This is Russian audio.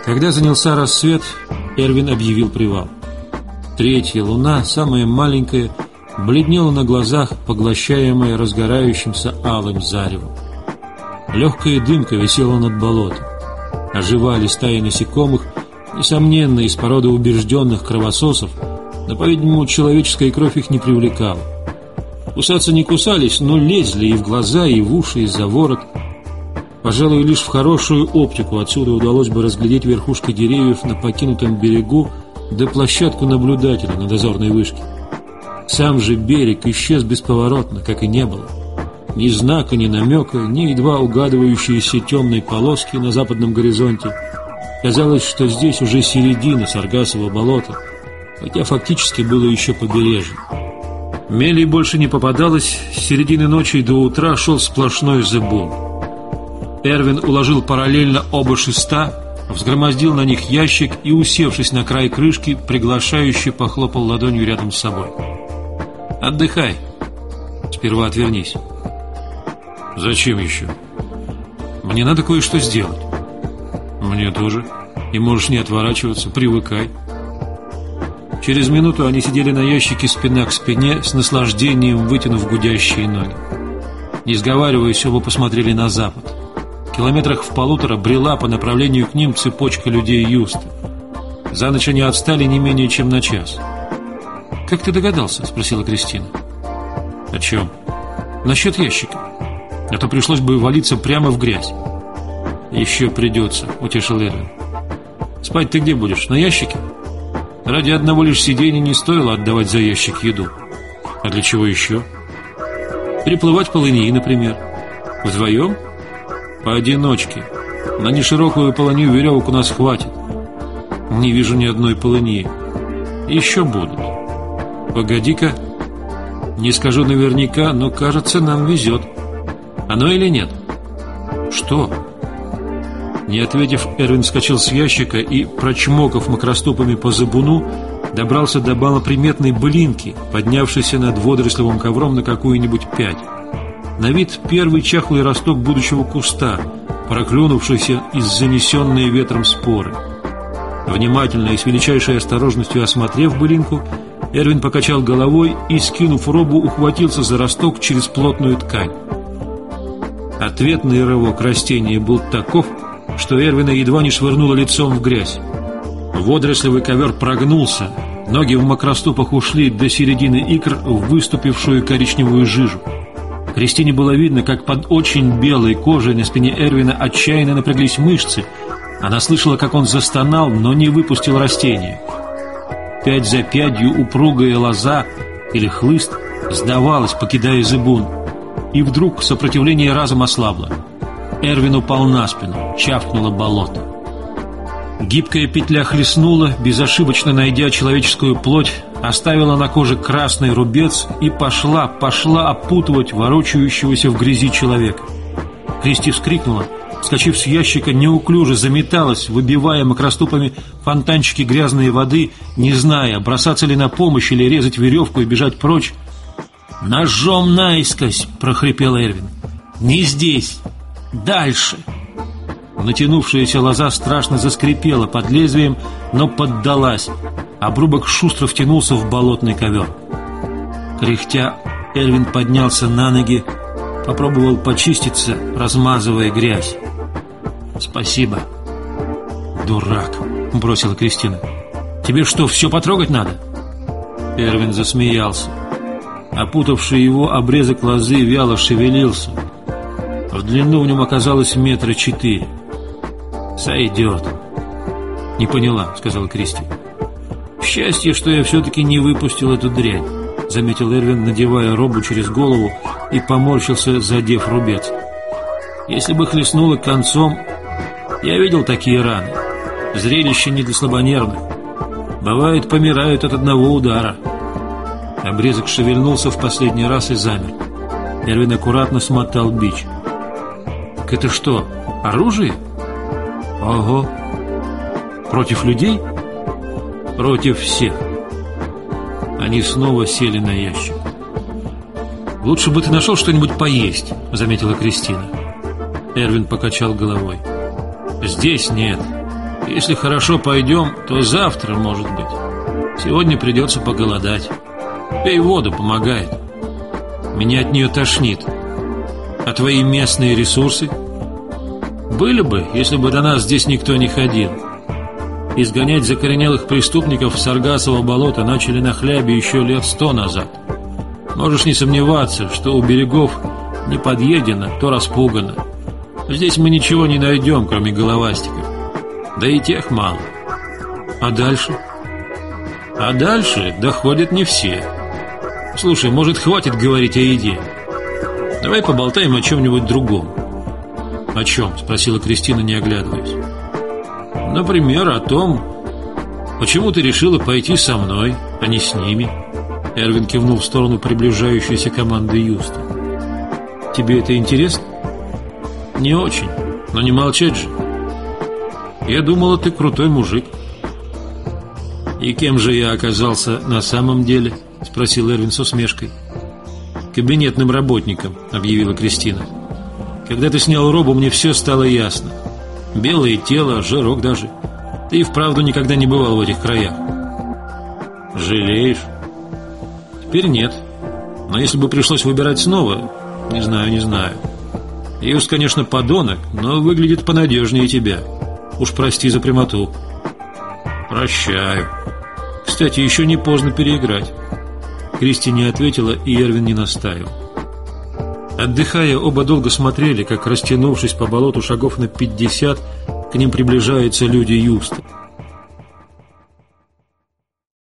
Когда занялся рассвет, Эрвин объявил привал. Третья луна, самая маленькая, бледнела на глазах, поглощаемая разгорающимся алым заревом. Легкая дымка висела над болотом. Оживали стаи насекомых, несомненно, из породы убежденных кровососов, но, по-видимому, человеческая кровь их не привлекала. Кусаться не кусались, но лезли и в глаза, и в уши, и за ворот. Пожалуй, лишь в хорошую оптику отсюда удалось бы разглядеть верхушки деревьев на покинутом берегу, да площадку наблюдателя на дозорной вышке. Сам же берег исчез бесповоротно, как и не было. Ни знака, ни намека, ни едва угадывающиеся темной полоски на западном горизонте. Казалось, что здесь уже середина Саргассового болота, хотя фактически было еще побережье. Мелей больше не попадалось, с середины ночи до утра шел сплошной зыбун. Эрвин уложил параллельно оба шеста, взгромоздил на них ящик и, усевшись на край крышки, приглашающе похлопал ладонью рядом с собой. «Отдыхай. Сперва отвернись». «Зачем еще?» «Мне надо кое-что сделать». «Мне тоже. И можешь не отворачиваться, привыкай». Через минуту они сидели на ящике спина к спине, с наслаждением вытянув гудящие ноги. Не сговариваясь, оба посмотрели на запад. В километрах в 1,5 брела по направлению к ним цепочка людей Юста. За ночь они отстали не менее чем на час. «Как ты догадался?» — спросила Кристина. «О чем?» «Насчет ящика. А то пришлось бы валиться прямо в грязь». «Еще придется», — утешил Эрвин. «Спать ты где будешь? На ящике?» Ради одного лишь сидения не стоило отдавать за ящик еду. А для чего еще? Переплывать по Лыньи, например. Вдвоем? Поодиночке. На неширокую полынью веревок у нас хватит. Не вижу ни одной полыньи. Еще будут. Погоди-ка. Не скажу наверняка, но, кажется, нам везет. Оно или нет? Что? Не ответив, Эрвин вскочил с ящика и, прочмокав макроступами по зыбуну, добрался до малоприметной былинки, поднявшейся над водорослевым ковром на какую-нибудь 5. На вид первый чахлый росток будущего куста, проклюнувшийся из занесенной ветром споры. Внимательно и с величайшей осторожностью осмотрев былинку, Эрвин покачал головой и, скинув робу, ухватился за росток через плотную ткань. Ответный рывок растения был таков, что Эрвина едва не швырнуло лицом в грязь. Водорослевый ковер прогнулся, ноги в макроступах ушли до середины икр в выступившую коричневую жижу. Кристине было видно, как под очень белой кожей на спине Эрвина отчаянно напряглись мышцы. Она слышала, как он застонал, но не выпустил растение. 5 за 5 упругая лоза или хлыст сдавалась, покидая зыбун. И вдруг сопротивление разом ослабло. Эрвин упал на спину, чавкнуло болото. Гибкая петля хлестнула, безошибочно найдя человеческую плоть, оставила на коже красный рубец и пошла опутывать ворочающегося в грязи человека. Кристи вскрикнула, вскочив с ящика, неуклюже заметалась, выбивая макроступами фонтанчики грязной воды, не зная, бросаться ли на помощь или резать веревку и бежать прочь. «Ножом наискось!» — прохрипел Эрвин. «Не здесь! Дальше!» Натянувшаяся лоза страшно заскрипела под лезвием, но поддалась. Обрубок шустро втянулся в болотный ковер. Кряхтя, Эрвин поднялся на ноги, попробовал почиститься, размазывая грязь. «Спасибо». «Дурак», — бросила Кристина. «Тебе что, все потрогать надо?» Эрвин засмеялся. Опутавший его обрезок лозы вяло шевелился. В длину в нем оказалось 4 метра. «Сойдет». «Не поняла», — сказала Кристи. «Счастье, что я все-таки не выпустил эту дрянь», — заметил Эрвин, надевая робу через голову, и поморщился, задев рубец. «Если бы хлестнуло концом... Я видел такие раны. Зрелище не для слабонервных. Бывает, помирают от одного удара». Обрезок шевельнулся в последний раз и замер. Эрвин аккуратно смотал бич. «Так это что, оружие?» «Ого! Против людей?» «Против всех». Они снова сели на ящик. «Лучше бы ты нашел что-нибудь поесть», — заметила Кристина. Эрвин покачал головой. «Здесь нет. Если хорошо пойдем, то завтра, может быть. Сегодня придется поголодать. Пей воду, помогает. Меня от нее тошнит. А твои местные ресурсы? Были бы, если бы до нас здесь никто не ходил. Изгонять закоренелых преступников в Саргасово болото начали на хлябе еще лет 100 назад. Можешь не сомневаться, что у берегов не подъедено, то распугано. Здесь мы ничего не найдем, кроме головастиков. Да и тех мало. А дальше? А дальше доходят не все. Слушай, может, хватит говорить о еде? Давай поболтаем о чем-нибудь другом. О чем? Спросила Кристина, не оглядываясь. Например, о том, почему ты решила пойти со мной, а не с ними. Эрвин кивнул в сторону приближающейся команды Юста. Тебе это интересно? Не очень, но не молчать же. Я думала, ты крутой мужик. И кем же я оказался на самом деле? Спросил Эрвин с усмешкой. Кабинетным работником, объявила Кристина. Когда ты снял робу, мне все стало ясно. Белое тело, жирок даже. Ты и вправду никогда не бывал в этих краях. Жалеешь? Теперь нет. Но если бы пришлось выбирать снова, не знаю. Юст, конечно, подонок, но выглядит понадежнее тебя. Уж прости за прямоту. Прощаю. Кстати, еще не поздно переиграть. Кристи не ответила, и Эрвин не настаивал. Отдыхая, оба долго смотрели, как, растянувшись по болоту шагов на 50, к ним приближаются люди Юста.